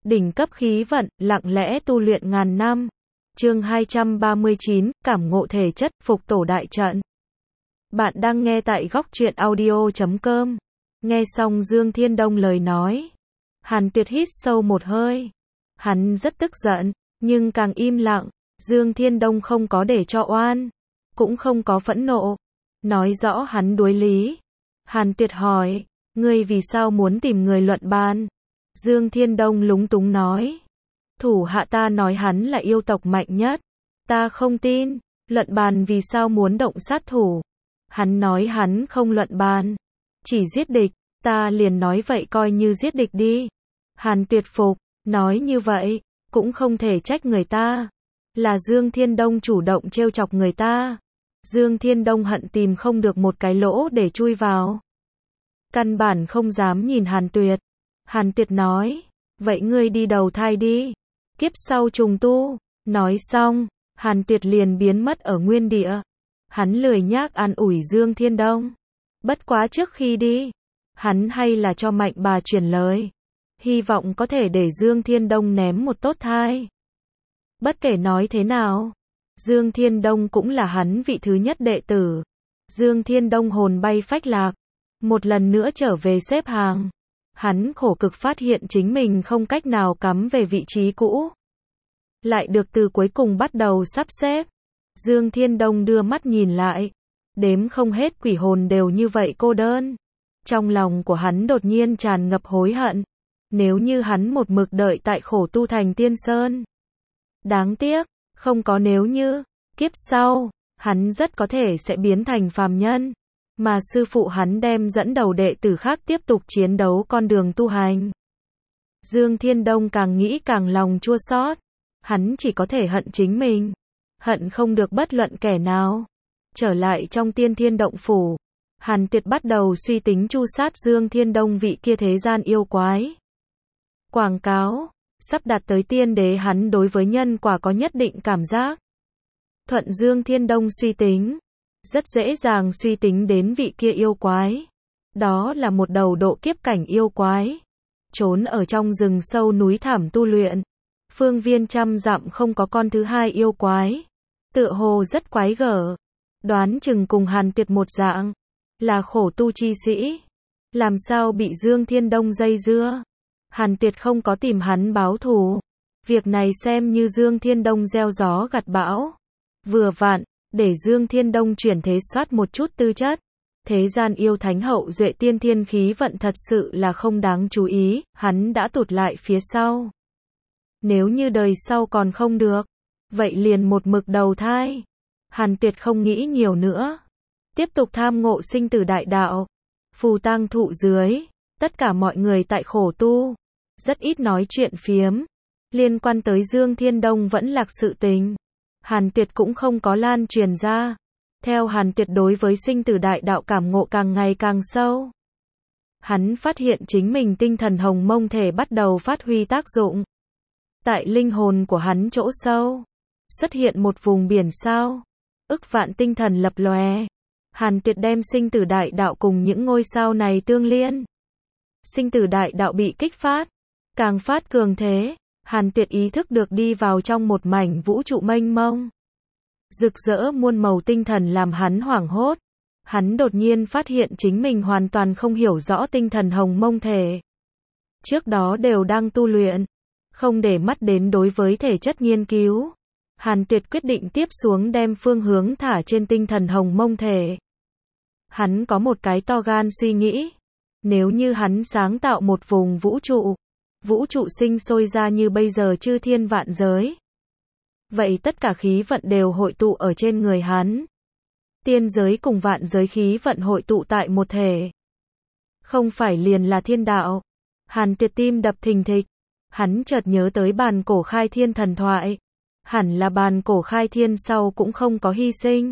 Đỉnh cấp khí vận, lặng lẽ tu luyện ngàn năm. Chương 239, cảm ngộ thể chất, phục tổ đại trận. Bạn đang nghe tại góc truyện audio.com. Nghe xong Dương Thiên Đông lời nói, Hàn Tuyệt hít sâu một hơi. Hắn rất tức giận, nhưng càng im lặng. Dương Thiên Đông không có để cho oan, cũng không có phẫn nộ, nói rõ hắn đối lý. Hàn Tuyệt hỏi, ngươi vì sao muốn tìm người luận bàn? Dương Thiên Đông lúng túng nói, thủ hạ ta nói hắn là yêu tộc mạnh nhất, ta không tin. Luận bàn vì sao muốn động sát thủ? Hắn nói hắn không luận bàn, chỉ giết địch, ta liền nói vậy coi như giết địch đi. Hàn Tuyệt phục, nói như vậy, cũng không thể trách người ta. Là Dương Thiên Đông chủ động trêu chọc người ta. Dương Thiên Đông hận tìm không được một cái lỗ để chui vào. Căn bản không dám nhìn Hàn Tuyệt. Hàn Tuyệt nói, vậy ngươi đi đầu thai đi, kiếp sau trùng tu. Nói xong, Hàn Tuyệt liền biến mất ở nguyên địa. Hắn lười nhác an ủi Dương Thiên Đông. Bất quá trước khi đi, hắn hay là cho Mạnh bà truyền lời, hy vọng có thể để Dương Thiên Đông ném một tốt thai. Bất kể nói thế nào, Dương Thiên Đông cũng là hắn vị thứ nhất đệ tử. Dương Thiên Đông hồn bay phách lạc, một lần nữa trở về xếp hàng. Hắn khổ cực phát hiện chính mình không cách nào cắm về vị trí cũ, lại được từ cuối cùng bắt đầu sắp xếp. Dương Thiên Đông đưa mắt nhìn lại, đếm không hết quỷ hồn đều như vậy cô đơn. Trong lòng của hắn đột nhiên tràn ngập hối hận. Nếu như hắn một mực đợi tại khổ tu thành tiên sơn. Đáng tiếc, không có nếu như, kiếp sau, hắn rất có thể sẽ biến thành phàm nhân. Mà sư phụ hắn đem dẫn đầu đệ tử khác tiếp tục chiến đấu con đường tu hành. Dương Thiên Đông càng nghĩ càng lòng chua xót. Hắn chỉ có thể hận chính mình, hận không được bất luận kẻ nào. Trở lại trong Tiên Thiên Động Phủ, Hàn Tuyệt bắt đầu suy tính chu sát Dương Thiên Đông vị kia thế gian yêu quái. Quảng cáo, sắp đạt tới tiên đế hắn đối với nhân quả có nhất định cảm giác. Thuận Dương Thiên Đông suy tính, rất dễ dàng suy tính đến vị kia yêu quái. Đó là một đầu độ kiếp cảnh yêu quái, trốn ở trong rừng sâu núi thẳm tu luyện. Phương viên trăm dặm không có con thứ hai yêu quái. Tựa hồ rất quái gở. Đoán chừng cùng Hàn Tuyệt một dạng, là khổ tu chi sĩ. Làm sao bị Dương Thiên Đông dây dưa? Hàn Tuyệt không có tìm hắn báo thù. Việc này xem như Dương Thiên Đông gieo gió gặt bão. Vừa vặn, để Dương Thiên Đông chuyển thế soát một chút tư chất. Thế gian yêu thánh hậu duệ tiên thiên khí vận thật sự là không đáng chú ý, hắn đã tụt lại phía sau. Nếu như đời sau còn không được, vậy liền một mực đầu thai. Hàn Tuyệt không nghĩ nhiều nữa, tiếp tục tham ngộ sinh tử đại đạo. Phù tang thụ dưới, tất cả mọi người tại khổ tu, rất ít nói chuyện phiếm. Liên quan tới Dương Thiên Đông vẫn lạc sự tình, Hàn Tuyệt cũng không có lan truyền ra. Theo Hàn Tuyệt đối với sinh tử đại đạo cảm ngộ càng ngày càng sâu, hắn phát hiện chính mình tinh thần hồng mông thể bắt đầu phát huy tác dụng. Tại linh hồn của hắn chỗ sâu, xuất hiện một vùng biển sao. Ức vạn tinh thần lập lòe. Hàn Tuyệt đem sinh tử đại đạo cùng những ngôi sao này tương liên. Sinh tử đại đạo bị kích phát, càng phát cường thế. Hàn Tuyệt ý thức được đi vào trong một mảnh vũ trụ mênh mông. Rực rỡ muôn màu tinh thần làm hắn hoảng hốt. Hắn đột nhiên phát hiện chính mình hoàn toàn không hiểu rõ tinh thần hồng mông thể. Trước đó đều đang tu luyện, không để mắt đến đối với thể chất nghiên cứu. Hàn Tuyệt quyết định tiếp xuống đem phương hướng thả trên tinh thần hồng mông thể. Hắn có một cái to gan suy nghĩ. Nếu như hắn sáng tạo một vùng vũ trụ sinh sôi ra như bây giờ chư thiên vạn giới, vậy tất cả khí vận đều hội tụ ở trên người hắn. Tiên giới cùng vạn giới khí vận hội tụ tại một thể. Không phải liền là thiên đạo. Hàn Tuyệt tim đập thình thịch. Hắn chợt nhớ tới bàn cổ khai thiên thần thoại. Hẳn là bàn cổ khai thiên sau cũng không có hy sinh,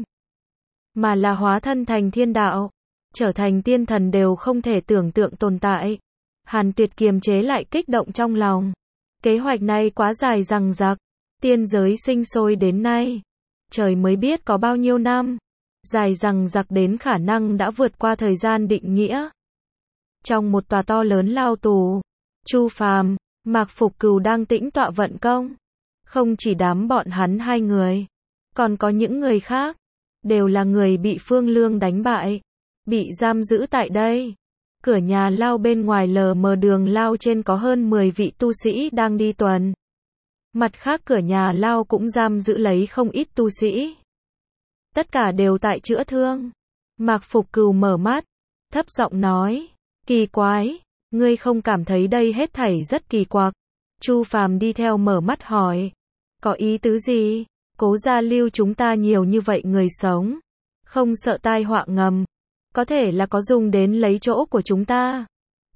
mà là hóa thân thành thiên đạo, trở thành tiên thần đều không thể tưởng tượng tồn tại. Hàn Tuyệt kiềm chế lại kích động trong lòng. Kế hoạch này quá dài dằng dặc. Tiên giới sinh sôi đến nay, trời mới biết có bao nhiêu năm. Dài dằng dặc đến khả năng đã vượt qua thời gian định nghĩa. Trong một tòa to lớn lao tù, Chu Phàm, Mạc Phục Cừu đang tĩnh tọa vận công. Không chỉ đám bọn hắn hai người, còn có những người khác, đều là người bị Phương Lương đánh bại, bị giam giữ tại đây. Cửa nhà lao bên ngoài lờ mờ đường lao trên có hơn 10 vị tu sĩ đang đi tuần. Mặt khác cửa nhà lao cũng giam giữ lấy không ít tu sĩ. Tất cả đều tại chữa thương. Mạc Phục Cừu mở mắt, thấp giọng nói, kỳ quái, ngươi không cảm thấy đây hết thảy rất kỳ quặc. Chu Phàm đi theo mở mắt hỏi, có ý tứ gì? Cố gia lưu chúng ta nhiều như vậy người sống, không sợ tai họa ngầm, có thể là có dùng đến lấy chỗ của chúng ta.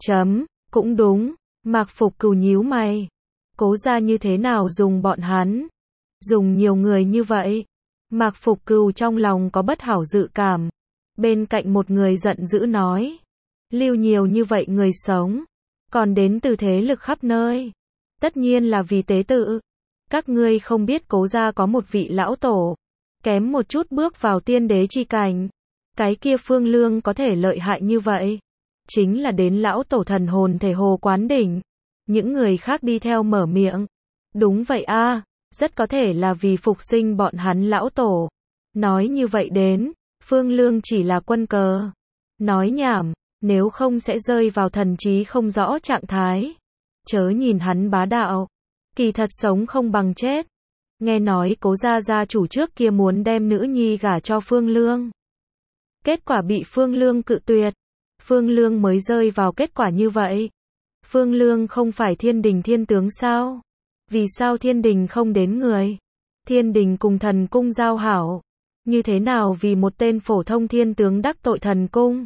Cũng đúng. Mạc Phục Cừu nhíu mày. Cố gia như thế nào dùng bọn hắn? Dùng nhiều người như vậy? Mạc Phục Cừu trong lòng có bất hảo dự cảm. Bên cạnh một người giận dữ nói, lưu nhiều như vậy người sống, còn đến từ thế lực khắp nơi. Tất nhiên là vì tế tự. Các ngươi không biết Cố gia có một vị lão tổ, kém một chút bước vào tiên đế chi cảnh. Cái kia Phương Lương có thể lợi hại như vậy, chính là đến lão tổ thần hồn thể hồ quán đỉnh. Những người khác đi theo mở miệng. Đúng vậy a, rất có thể là vì phục sinh bọn hắn lão tổ. Nói như vậy đến, Phương Lương chỉ là quân cờ. Nói nhảm, nếu không sẽ rơi vào thần trí không rõ trạng thái. Chớ nhìn hắn bá đạo, kỳ thật sống không bằng chết. Nghe nói Cố gia gia chủ trước kia muốn đem nữ nhi gả cho Phương Lương. Kết quả bị Phương Lương cự tuyệt. Phương Lương mới rơi vào kết quả như vậy. Phương Lương không phải thiên đình thiên tướng sao? Vì sao thiên đình không đến người? Thiên đình cùng thần cung giao hảo. Như thế nào vì một tên phổ thông thiên tướng đắc tội thần cung?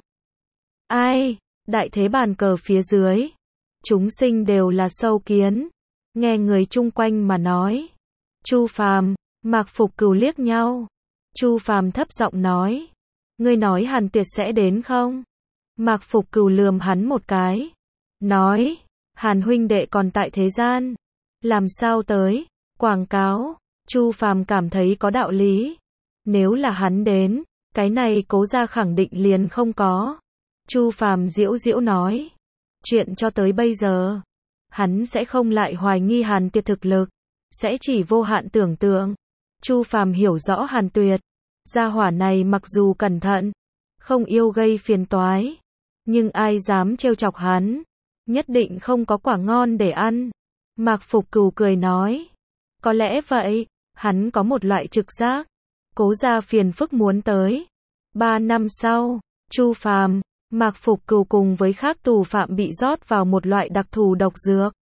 Ai? Đại thế bàn cờ phía dưới. Chúng sinh đều là sâu kiến. Nghe người chung quanh mà nói. Chu Phàm, Mạc Phục Cừu liếc nhau. Chu Phàm thấp giọng nói, ngươi nói Hàn Tuyệt sẽ đến không? Mạc Phục Cừu lườm hắn một cái, nói, Hàn huynh đệ còn tại thế gian, làm sao tới? Quảng cáo. Chu Phàm cảm thấy có đạo lý. Nếu là hắn đến, cái này Cố gia khẳng định liền không có. Chu Phàm giễu giễu nói, chuyện cho tới bây giờ, hắn sẽ không lại hoài nghi Hàn Tuyệt thực lực, sẽ chỉ vô hạn tưởng tượng. Chu Phàm hiểu rõ Hàn Tuyệt, gia hỏa này mặc dù cẩn thận, không yêu gây phiền toái, nhưng ai dám trêu chọc hắn, nhất định không có quả ngon để ăn. Mạc Phục Cừu cười nói, có lẽ vậy, hắn có một loại trực giác, Cố gia phiền phức muốn tới. 3 năm sau, Chu Phàm, Mạc Phục Cừu cùng với khác tù phạm bị rót vào một loại đặc thù độc dược,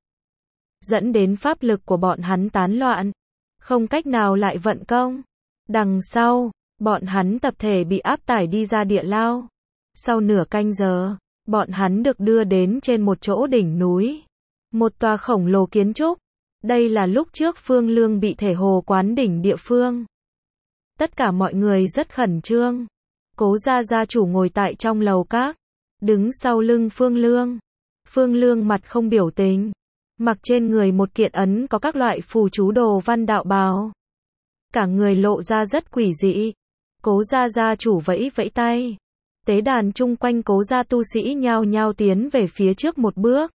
dẫn đến pháp lực của bọn hắn tán loạn, không cách nào lại vận công. Đằng sau, bọn hắn tập thể bị áp tải đi ra địa lao. Sau nửa canh giờ, bọn hắn được đưa đến trên một chỗ đỉnh núi, một tòa khổng lồ kiến trúc. Đây là lúc trước Phương Lương bị thể hồ quán đỉnh địa phương. Tất cả mọi người rất khẩn trương. Cố gia gia chủ ngồi tại trong lầu các, đứng sau lưng Phương Lương. Phương Lương mặt không biểu tình, mặc trên người một kiện ấn có các loại phù chú đồ văn đạo bào. Cả người lộ ra rất quỷ dị. Cố gia gia chủ vẫy vẫy tay. Tế đàn chung quanh Cố gia tu sĩ nhao nhao tiến về phía trước một bước.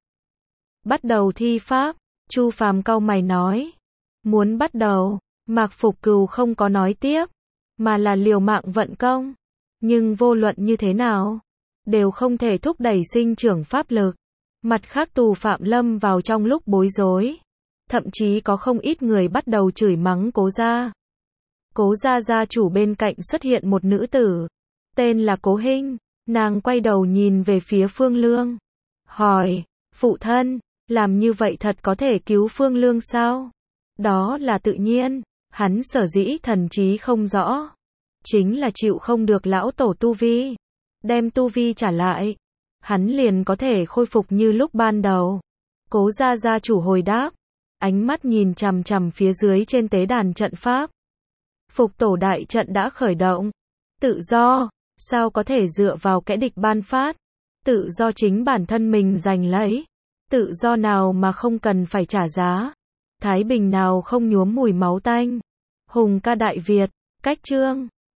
Bắt đầu thi pháp. Chu Phàm cau mày nói. Muốn bắt đầu. Mạc Phục Cừu không có nói tiếp, mà là liều mạng vận công. Nhưng vô luận như thế nào, đều không thể thúc đẩy sinh trưởng pháp lực. Mặt khác tù phạm lâm vào trong lúc bối rối. Thậm chí có không ít người bắt đầu chửi mắng Cố gia. Cố gia gia chủ bên cạnh xuất hiện một nữ tử, tên là Cố Hinh. Nàng quay đầu nhìn về phía Phương Lương, hỏi, phụ thân, làm như vậy thật có thể cứu Phương Lương sao? Đó là tự nhiên, hắn sở dĩ thần trí không rõ, chính là chịu không được lão tổ tu vi. Đem tu vi trả lại, hắn liền có thể khôi phục như lúc ban đầu. Cố gia gia chủ hồi đáp, ánh mắt nhìn chằm chằm phía dưới trên tế đàn trận pháp. Phục tổ đại trận đã khởi động. Tự do, sao có thể dựa vào kẻ địch ban phát? Tự do chính bản thân mình giành lấy. Tự do nào mà không cần phải trả giá? Thái bình nào không nhuốm mùi máu tanh? Hùng ca Đại Việt, cách chương